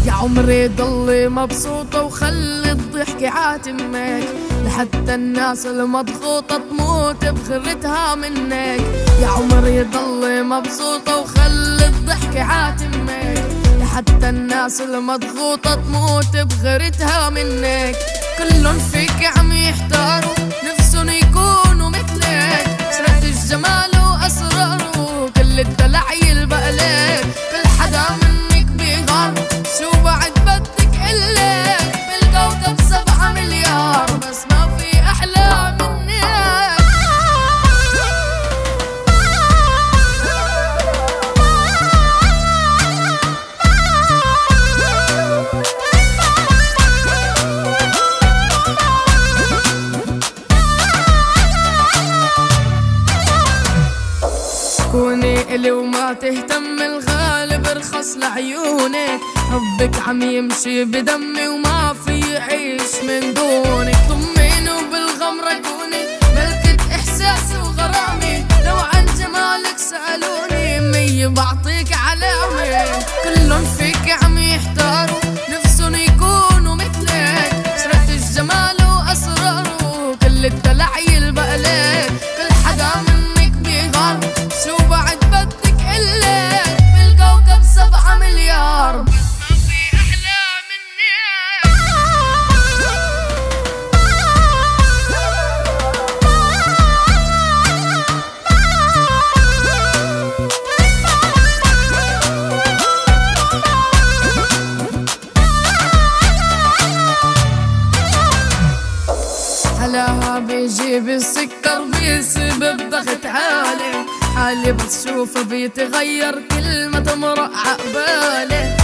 يا عمري ضلي مبسوطة وخلي الضحكة عاتمك، لحتى الناس المضغوطة تموت بغيرتها منك. يا عمري ضلي مبسوطة وخلي الضحكة عاتمك، لحتى الناس المضغوطة تموت بغيرتها منك. كلن فيك عم يحتاروا نفسن يكونوا مثلك، سرقت الجمال وأسراره كل الدلع يلبق لك. كل حدا منك بيغار شو بعد بدك إلك، بالكوكب 7 مليار بس ما في أحلى منك. كوني إلي وما تهتم، الغالب رخص لعيونك. حبك عم يمشي بدمي وما في يعيش من دونك. طميني وبالغمرة كوني ملكة إحساسي وغرامي، لو عن جمالك سألوني 100 بعطيك علامة. كلن فيك عم يحتاروا نفسن يكونوا مثلك، سرقت الجمال وأسراره كل الدلع يلبق لك. كل حدا منك بيغار شو بعد بدك إلك، بالكوكب 7 مليار بس ما في أحلى منك. هلاها بيجيب السكر بيسبب ضغط عالي، حالي بس شوفه بيتغير كل ما تمرق عقبالي.